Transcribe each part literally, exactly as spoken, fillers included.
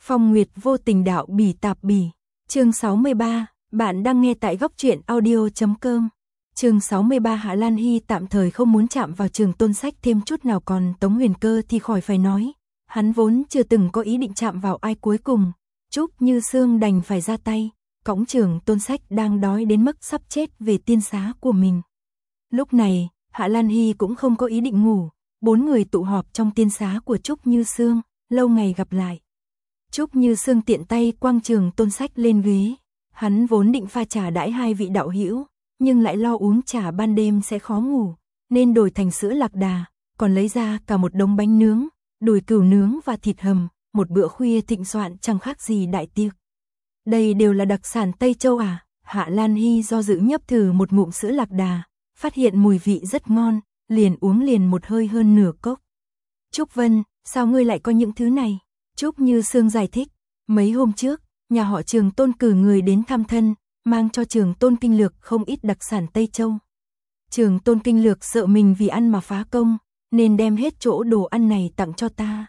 Phong Nguyệt vô tình đạo bỉ tạp bỉ. Chương sáu mươi ba, bạn đang nghe tại góc truyện audio chấm com. Chương sáu mươi ba Hạ Lan Hy tạm thời không muốn chạm vào Trường Tôn Sách thêm chút nào, còn Tống Huyền Cơ thì khỏi phải nói. Hắn vốn chưa từng có ý định chạm vào ai, cuối cùng Trúc Như Sương đành phải ra tay, cõng Trường Tôn Sách đang đói đến mức sắp chết về tiên xá của mình. Lúc này, Hạ Lan Hy cũng không có ý định ngủ, bốn người tụ họp trong tiên xá của Trúc Như Sương, lâu ngày gặp lại. Trúc Như Sương tiện tay quăng Trường Tôn Sách lên ghế, hắn vốn định pha trà đãi hai vị đạo hữu, nhưng lại lo uống trà ban đêm sẽ khó ngủ, nên đổi thành sữa lạc đà, còn lấy ra cả một đống bánh nướng, đùi cừu nướng và thịt hầm, một bữa khuya thịnh soạn chẳng khác gì đại tiệc. Đây đều là đặc sản Tây Châu à? Hạ Lan Hy do dự nhấp thử một ngụm sữa lạc đà, phát hiện mùi vị rất ngon, liền uống liền một hơi hơn nửa cốc. Trúc Vân, sao ngươi lại có những thứ này? Trúc Như Sương giải thích, mấy hôm trước, nhà họ Trường Tôn cử người đến thăm thân, mang cho Trường Tôn Kinh Lược không ít đặc sản Tây Châu. Trường Tôn Kinh Lược sợ mình vì ăn mà phá công, nên đem hết chỗ đồ ăn này tặng cho ta.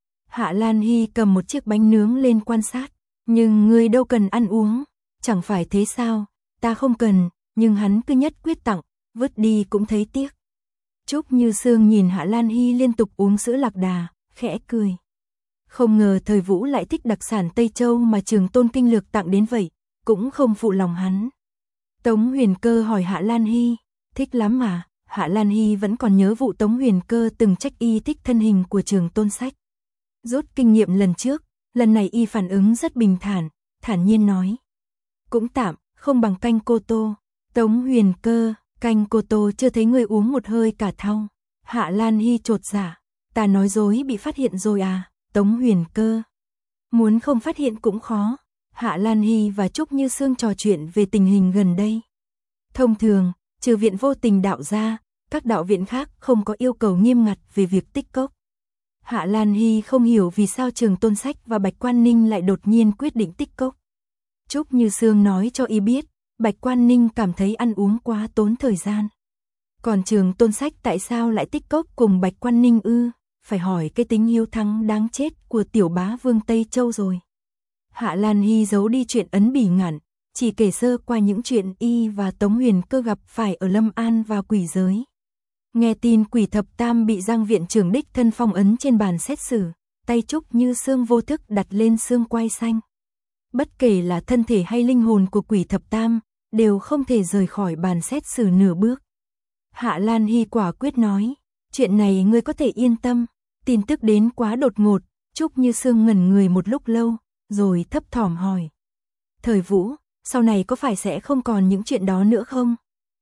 Hạ Lan Hy cầm một chiếc bánh nướng lên quan sát, nhưng ngươi đâu cần ăn uống, chẳng phải thế sao? Ta không cần, nhưng hắn cứ nhất quyết tặng, vứt đi cũng thấy tiếc. Trúc Như Sương nhìn Hạ Lan Hy liên tục uống sữa lạc đà, khẽ cười. Không ngờ Thời Vũ lại thích đặc sản Tây Châu mà Trường Tôn Kinh Lược tặng đến vậy, cũng không phụ lòng hắn. Tống Huyền Cơ hỏi Hạ Lan Hy, thích lắm mà? Hạ Lan Hy vẫn còn nhớ vụ Tống Huyền Cơ từng trách y thích thân hình của Trường Tôn Sách. Rút kinh nghiệm lần trước, lần này y phản ứng rất bình thản, thản nhiên nói. Cũng tạm, không bằng canh cô tô. Tống Huyền Cơ, canh cô tô chưa thấy người uống một hơi cả thau. Hạ Lan Hy chột dạ, ta nói dối bị phát hiện rồi à? Tống Huyền Cơ, muốn không phát hiện cũng khó. Hạ Lan Hy và Trúc Như Sương trò chuyện về tình hình gần đây. Thông thường, trừ viện vô tình đạo ra, các đạo viện khác không có yêu cầu nghiêm ngặt về việc tích cốc. Hạ Lan Hy không hiểu vì sao Trường Tôn Sách và Bạch Quan Ninh lại đột nhiên quyết định tích cốc. Trúc Như Sương nói cho y biết, Bạch Quan Ninh cảm thấy ăn uống quá tốn thời gian. Còn Trường Tôn Sách tại sao lại tích cốc cùng Bạch Quan Ninh ư? Phải hỏi cái tính hiếu thắng đáng chết của tiểu bá vương Tây Châu rồi. Hạ Lan Hy giấu đi chuyện ấn bỉ ngạn, chỉ kể sơ qua những chuyện y và Tống Huyền Cơ gặp phải ở Lâm An và quỷ giới. Nghe tin Quỷ Thập Tam bị Giang viện trưởng đích thân phong ấn trên bàn xét xử, tay Trúc Như Sương vô thức đặt lên xương quai xanh. Bất kể là thân thể hay linh hồn của Quỷ Thập Tam, đều không thể rời khỏi bàn xét xử nửa bước. Hạ Lan Hy quả quyết nói, chuyện này ngươi có thể yên tâm, tin tức đến quá đột ngột. Trúc Như Sương ngẩn người một lúc lâu, rồi thấp thỏm hỏi. Thời Vũ, sau này có phải sẽ không còn những chuyện đó nữa không?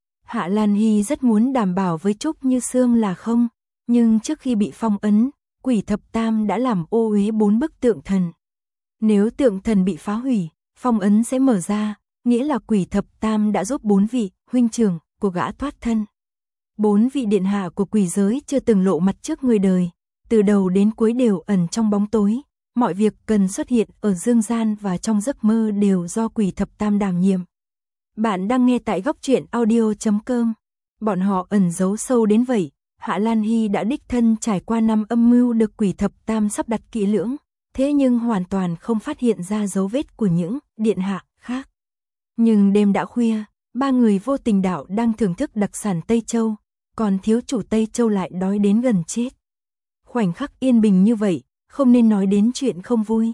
Hạ Lan Hy rất muốn đảm bảo với Trúc Như Sương là không, nhưng trước khi bị phong ấn, Quỷ Thập Tam đã làm ô uế bốn bức tượng thần. Nếu tượng thần bị phá hủy, phong ấn sẽ mở ra, nghĩa là Quỷ Thập Tam đã giúp bốn vị huynh trưởng của gã thoát thân. Bốn vị điện hạ của quỷ giới chưa từng lộ mặt trước người đời, từ đầu đến cuối đều ẩn trong bóng tối, mọi việc cần xuất hiện ở dương gian và trong giấc mơ đều do Quỷ Thập Tam đảm nhiệm. Bạn đang nghe tại góc truyện audio chấm com. Bọn họ ẩn giấu sâu đến vậy, Hạ Lan Hy đã đích thân trải qua năm âm mưu được Quỷ Thập Tam sắp đặt kỹ lưỡng, thế nhưng hoàn toàn không phát hiện ra dấu vết của những điện hạ khác. Nhưng đêm đã khuya, ba người vô tình đạo đang thưởng thức đặc sản Tây Châu, còn thiếu chủ Tây Châu lại đói đến gần chết. Khoảnh khắc yên bình như vậy, không nên nói đến chuyện không vui.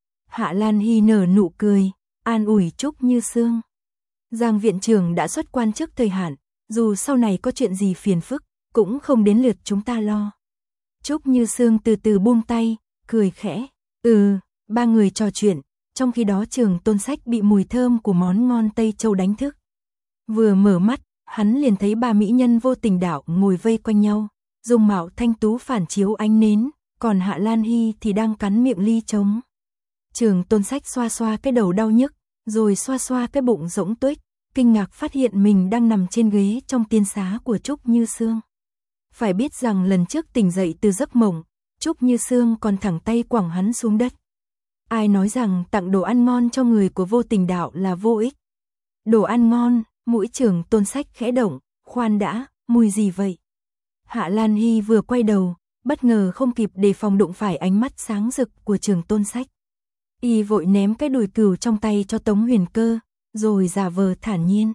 Hạ Lan Hy nở nụ cười, an ủi Trúc Như Sương. Giang viện trưởng đã xuất quan trước thời hạn, dù sau này có chuyện gì phiền phức, cũng không đến lượt chúng ta lo. Trúc Như Sương từ từ buông tay, cười khẽ. Ừ, ba người trò chuyện, trong khi đó Trường Tôn Sách bị mùi thơm của món ngon Tây Châu đánh thức. Vừa mở mắt, hắn liền thấy ba mỹ nhân vô tình đạo ngồi vây quanh nhau, dung mạo thanh tú phản chiếu ánh nến, còn Hạ Lan Hy thì đang cắn miệng ly trống. Trường Tôn Sách xoa xoa cái đầu đau nhức, rồi xoa xoa cái bụng rỗng tuếch, kinh ngạc phát hiện mình đang nằm trên ghế trong tiên xá của Trúc Như Sương. Phải biết rằng lần trước tỉnh dậy từ giấc mộng, Trúc Như Sương còn thẳng tay quẳng hắn xuống đất. Ai nói rằng tặng đồ ăn ngon cho người của vô tình đạo là vô ích? Đồ ăn ngon, mũi Trường Tôn Sách khẽ động, khoan đã, mùi gì vậy? Hạ Lan Hy vừa quay đầu, bất ngờ không kịp đề phòng đụng phải ánh mắt sáng rực của Trường Tôn Sách. Y vội ném cái đùi cừu trong tay cho Tống Huyền Cơ, rồi giả vờ thản nhiên.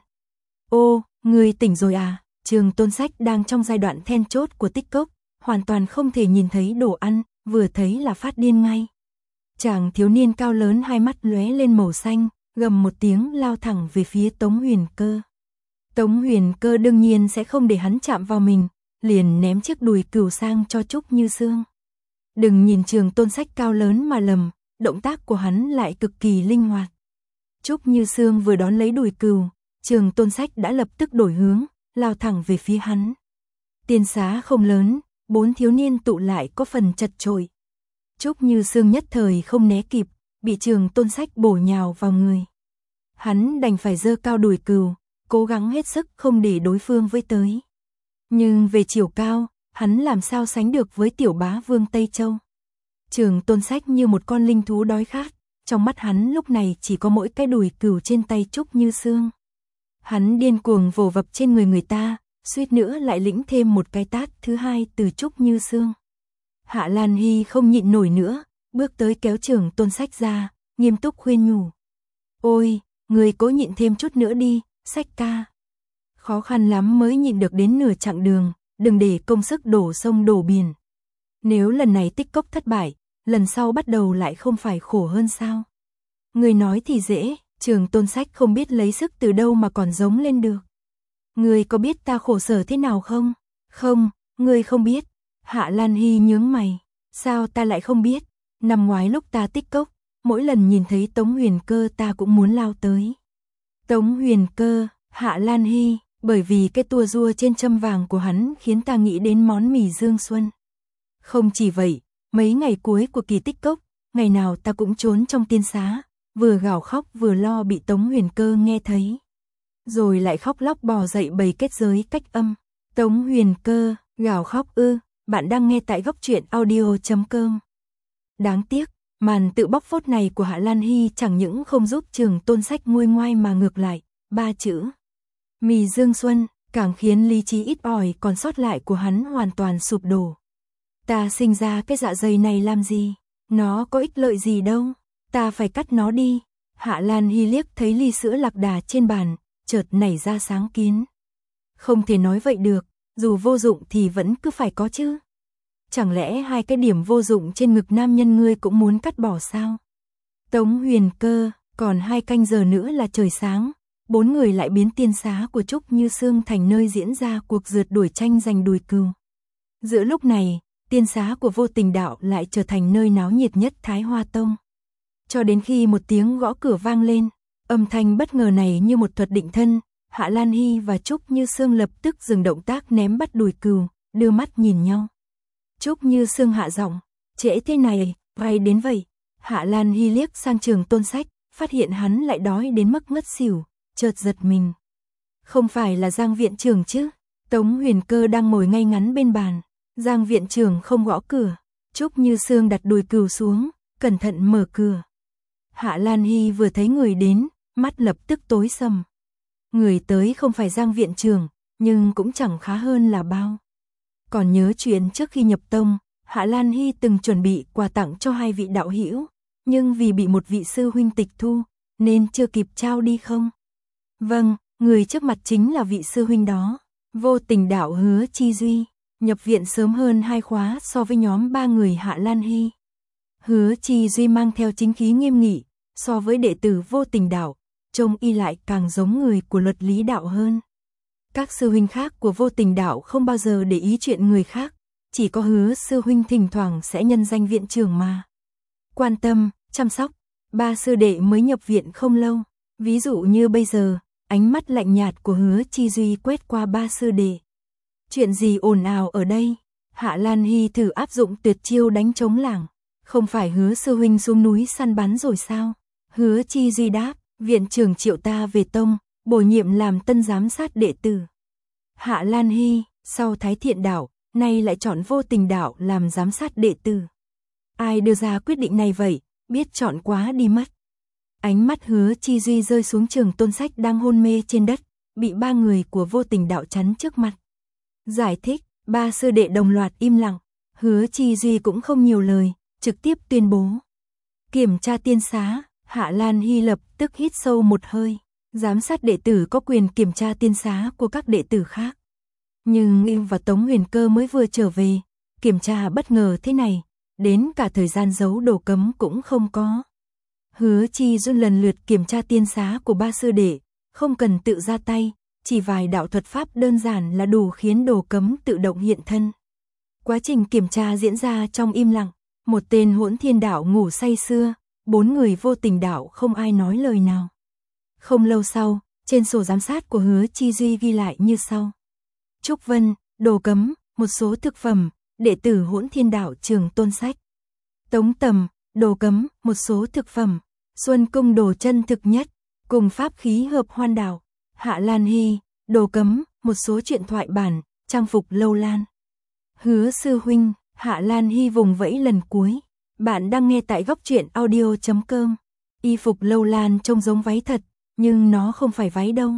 Ô, ngươi tỉnh rồi à? Trường Tôn Sách đang trong giai đoạn then chốt của tích cốc, hoàn toàn không thể nhìn thấy đồ ăn, vừa thấy là phát điên ngay. Chàng thiếu niên cao lớn hai mắt lóe lên màu xanh, gầm một tiếng lao thẳng về phía Tống Huyền Cơ. Tống Huyền Cơ đương nhiên sẽ không để hắn chạm vào mình, liền ném chiếc đùi cừu sang cho Trúc Như Sương. Đừng nhìn Trường Tôn Sách cao lớn mà lầm, động tác của hắn lại cực kỳ linh hoạt. Trúc Như Sương vừa đón lấy đùi cừu, Trường Tôn Sách đã lập tức đổi hướng, lao thẳng về phía hắn. Tiên xá không lớn, bốn thiếu niên tụ lại có phần chật chội. Trúc Như Sương nhất thời không né kịp, bị Trường Tôn Sách bổ nhào vào người. Hắn đành phải giơ cao đùi cừu, cố gắng hết sức không để đối phương với tới. Nhưng về chiều cao, hắn làm sao sánh được với tiểu bá vương Tây Châu. Trường Tôn Sách như một con linh thú đói khát, trong mắt hắn lúc này chỉ có mỗi cái đùi cừu trên tay Trúc Như Sương. Hắn điên cuồng vồ vập trên người người ta, suýt nữa lại lĩnh thêm một cái tát thứ hai từ Trúc Như Sương. Hạ Lan Hy không nhịn nổi nữa, bước tới kéo Trường Tôn Sách ra, nghiêm túc khuyên nhủ. Ôi, người cố nhịn thêm chút nữa đi, Sách ca. Khó khăn lắm mới nhịn được đến nửa chặng đường, đừng để công sức đổ sông đổ biển. Nếu lần này tích cốc thất bại, lần sau bắt đầu lại không phải khổ hơn sao? Người nói thì dễ, Trường Tôn Sách không biết lấy sức từ đâu mà còn giống lên được. Người có biết ta khổ sở thế nào không? Không, người không biết. Hạ Lan Hy nhướng mày. Sao ta lại không biết? Năm ngoái lúc ta tích cốc, mỗi lần nhìn thấy Tống Huyền Cơ ta cũng muốn lao tới. Tống Huyền Cơ, Hạ Lan Hy, bởi vì cái tua rua trên châm vàng của hắn khiến ta nghĩ đến món mì Dương Xuân. Không chỉ vậy, mấy ngày cuối của kỳ tích cốc, ngày nào ta cũng trốn trong tiên xá, vừa gào khóc vừa lo bị Tống Huyền Cơ nghe thấy. Rồi lại khóc lóc bò dậy bày kết giới cách âm. Tống Huyền Cơ, gào khóc ư, bạn đang nghe tại góc truyện audio chấm com. Đáng tiếc, màn tự bóc phốt này của Hạ Lan Hy chẳng những không giúp Trường Tôn Sách nguôi ngoai mà ngược lại, ba chữ mì Dương Xuân càng khiến lý trí ít ỏi còn sót lại của hắn hoàn toàn sụp đổ. Ta sinh ra cái dạ dày này làm gì? Nó có ích lợi gì đâu? Ta phải cắt nó đi. Hạ Lan Hy liếc thấy ly sữa lạc đà trên bàn, chợt nảy ra sáng kiến. Không thể nói vậy được, dù vô dụng thì vẫn cứ phải có chứ. Chẳng lẽ hai cái điểm vô dụng trên ngực nam nhân ngươi cũng muốn cắt bỏ sao? Tống Huyền Cơ, còn hai canh giờ nữa là trời sáng, bốn người lại biến tiên xá của Trúc Như Sương thành nơi diễn ra cuộc rượt đuổi tranh giành đùi cừu. Giữa lúc này, tiên xá của Vô Tình Đạo lại trở thành nơi náo nhiệt nhất Thái Hoa Tông. Cho đến khi một tiếng gõ cửa vang lên, âm thanh bất ngờ này như một thuật định thân, Hạ Lan Hy và Trúc Như Sương lập tức dừng động tác ném bắt đùi cừu, đưa mắt nhìn nhau. Trúc Như Sương hạ giọng, trễ thế này, vay đến vậy. Hạ Lan Hy liếc sang Trường Tôn Sách, phát hiện hắn lại đói đến mức ngất xỉu, chợt giật mình. Không phải là Giang viện trưởng chứ? Tống Huyền Cơ đang ngồi ngay ngắn bên bàn. Giang viện trưởng không gõ cửa. Trúc Như Sương đặt đùi cừu xuống, cẩn thận mở cửa. Hạ Lan Hy vừa thấy người đến, mắt lập tức tối sầm. Người tới không phải Giang viện trưởng, nhưng cũng chẳng khá hơn là bao. Còn nhớ chuyện trước khi nhập tông, Hạ Lan Hy từng chuẩn bị quà tặng cho hai vị đạo hữu, nhưng vì bị một vị sư huynh tịch thu, nên chưa kịp trao đi không? Vâng, người trước mặt chính là vị sư huynh đó, Vô Tình Đạo Hứa Chi Duy, nhập viện sớm hơn hai khóa so với nhóm ba người Hạ Lan Hy. Hứa Chi Duy mang theo chính khí nghiêm nghị, so với đệ tử Vô Tình Đạo, trông y lại càng giống người của Luật Lý Đạo hơn. Các sư huynh khác của Vô Tình Đạo không bao giờ để ý chuyện người khác, chỉ có Hứa sư huynh thỉnh thoảng sẽ nhân danh viện trưởng mà quan tâm, chăm sóc. Ba sư đệ mới nhập viện không lâu, ví dụ như bây giờ, ánh mắt lạnh nhạt của Hứa Chi Duy quét qua ba sư đệ. Chuyện gì ồn ào ở đây? Hạ Lan Hy thử áp dụng tuyệt chiêu đánh trống lảng. Không phải Hứa sư huynh xuống núi săn bắn rồi sao? Hứa Chi Duy đáp, viện trưởng triệu ta về tông, bổ nhiệm làm tân giám sát đệ tử. Hạ Lan Hy, sau Thái Thiện Đạo, nay lại chọn Vô Tình Đạo làm giám sát đệ tử. Ai đưa ra quyết định này vậy? Biết chọn quá đi mất. Ánh mắt Hứa Chi Duy rơi xuống Trường Tôn Sách đang hôn mê trên đất, bị ba người của Vô Tình Đạo chắn trước mặt. Giải thích, ba sư đệ đồng loạt im lặng, Hứa Chi Duy cũng không nhiều lời, trực tiếp tuyên bố. Kiểm tra tiên xá, Hạ Lan Hy lập tức hít sâu một hơi. Giám sát đệ tử có quyền kiểm tra tiên xá của các đệ tử khác. Nhưng Y và Tống Huyền Cơ mới vừa trở về, kiểm tra bất ngờ thế này, đến cả thời gian giấu đồ cấm cũng không có. Hứa Chi Duyên lần lượt kiểm tra tiên xá của ba sư đệ, không cần tự ra tay, chỉ vài đạo thuật pháp đơn giản là đủ khiến đồ cấm tự động hiện thân. Quá trình kiểm tra diễn ra trong im lặng, một tên Hỗn Thiên đạo ngủ say sưa, bốn người vô tình đạo không ai nói lời nào. Không lâu sau, trên sổ giám sát của Hứa Chi Duy ghi lại như sau. Trúc Vân, đồ cấm, một số thực phẩm, đệ tử Hỗn Thiên đạo Trường Tôn Sách. Tống Tầm, đồ cấm, một số thực phẩm, Xuân Cung đồ chân thực nhất, cùng pháp khí hợp hoan đạo. Hạ Lan Hy, đồ cấm, một số truyện thoại bản, trang phục lâu lan. Hứa sư huynh, Hạ Lan Hy vùng vẫy lần cuối. Bạn đang nghe tại góc truyện audio chấm com. Y phục lâu lan trông giống váy thật, nhưng nó không phải váy đâu.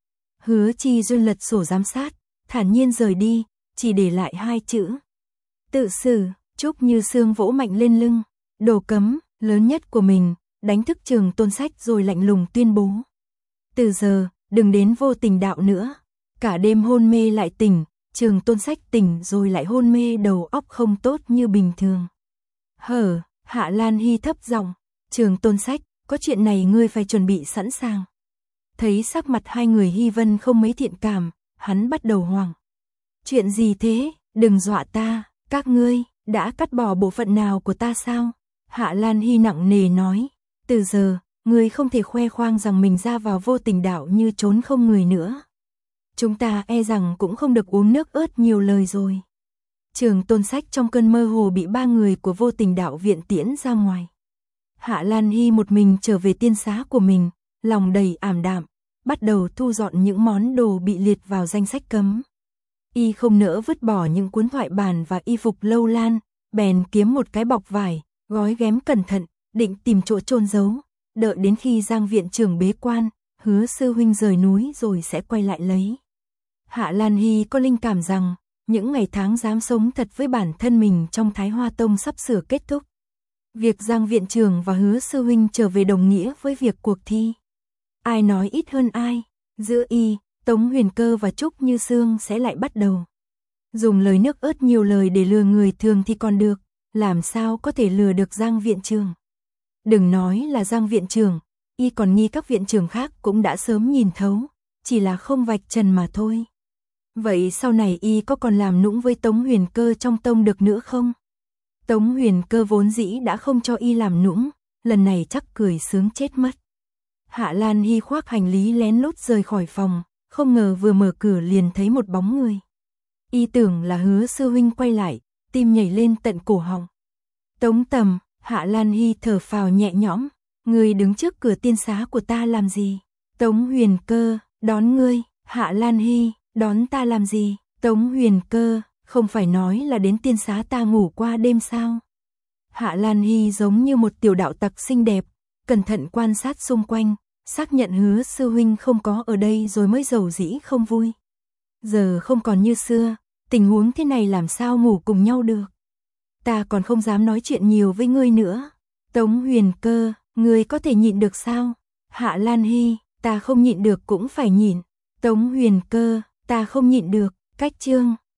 Hứa Chi Duyên lật sổ giám sát, thản nhiên rời đi, chỉ để lại hai chữ. Tự xử. Trúc Như Sương vỗ mạnh lên lưng, đồ cấm, lớn nhất của mình, đánh thức Trường Tôn Sách rồi lạnh lùng tuyên bố. Từ giờ, đừng đến vô tình đạo nữa. Cả đêm hôn mê lại tỉnh, Trường Tôn Sách tỉnh rồi lại hôn mê, đầu óc không tốt như bình thường. Hở, Hạ Lan Hy thấp giọng, Trường Tôn Sách, có chuyện này ngươi phải chuẩn bị sẵn sàng. Thấy sắc mặt hai người Hy Vân không mấy thiện cảm, hắn bắt đầu hoảng. Chuyện gì thế, đừng dọa ta, các ngươi đã cắt bỏ bộ phận nào của ta sao? Hạ Lan Hy nặng nề nói, từ giờ, ngươi không thể khoe khoang rằng mình ra vào vô tình đạo như trốn không người nữa. Chúng ta e rằng cũng không được uống nước ớt nhiều lời rồi. Trường Tôn Sách trong cơn mơ hồ bị ba người của vô tình đạo viện tiễn ra ngoài. Hạ Lan Hy một mình trở về tiên xá của mình, lòng đầy ảm đạm, bắt đầu thu dọn những món đồ bị liệt vào danh sách cấm. Y không nỡ vứt bỏ những cuốn thoại bản và y phục lâu lan, bèn kiếm một cái bọc vải, gói ghém cẩn thận, định tìm chỗ chôn giấu, đợi đến khi Giang viện trưởng bế quan, Hứa sư huynh rời núi rồi sẽ quay lại lấy. Hạ Lan Hy có linh cảm rằng, những ngày tháng dám sống thật với bản thân mình trong Thái Hoa Tông sắp sửa kết thúc. Việc Giang viện trưởng và Hứa sư huynh trở về đồng nghĩa với việc cuộc thi. Ai nói ít hơn ai, giữa Y, Tống Huyền Cơ và Trúc Như Sương sẽ lại bắt đầu. Dùng lời nước ớt nhiều lời để lừa người thường thì còn được, làm sao có thể lừa được Giang viện trưởng. Đừng nói là Giang viện trưởng, Y còn nghi các viện trưởng khác cũng đã sớm nhìn thấu, chỉ là không vạch trần mà thôi. Vậy sau này Y có còn làm nũng với Tống Huyền Cơ trong tông được nữa không? Tống Huyền Cơ vốn dĩ đã không cho Y làm nũng, lần này chắc cười sướng chết mất. Hạ Lan Hy khoác hành lý lén lút rời khỏi phòng, không ngờ vừa mở cửa liền thấy một bóng người. Y tưởng là Hứa sư huynh quay lại, tim nhảy lên tận cổ họng. Tống Tầm, Hạ Lan Hy thở phào nhẹ nhõm, ngươi đứng trước cửa tiên xá của ta làm gì? Tống Huyền Cơ, đón ngươi. Hạ Lan Hy, đón ta làm gì? Tống Huyền Cơ, không phải nói là đến tiên xá ta ngủ qua đêm sao? Hạ Lan Hy giống như một tiểu đạo tặc xinh đẹp, cẩn thận quan sát xung quanh, xác nhận Hứa sư huynh không có ở đây rồi mới dầu dĩ không vui. Giờ không còn như xưa, tình huống thế này làm sao ngủ cùng nhau được? Ta còn không dám nói chuyện nhiều với ngươi nữa. Tống Huyền Cơ, ngươi có thể nhịn được sao? Hạ Lan Hy, ta không nhịn được cũng phải nhịn. Tống Huyền Cơ, ta không nhịn được. Cách chương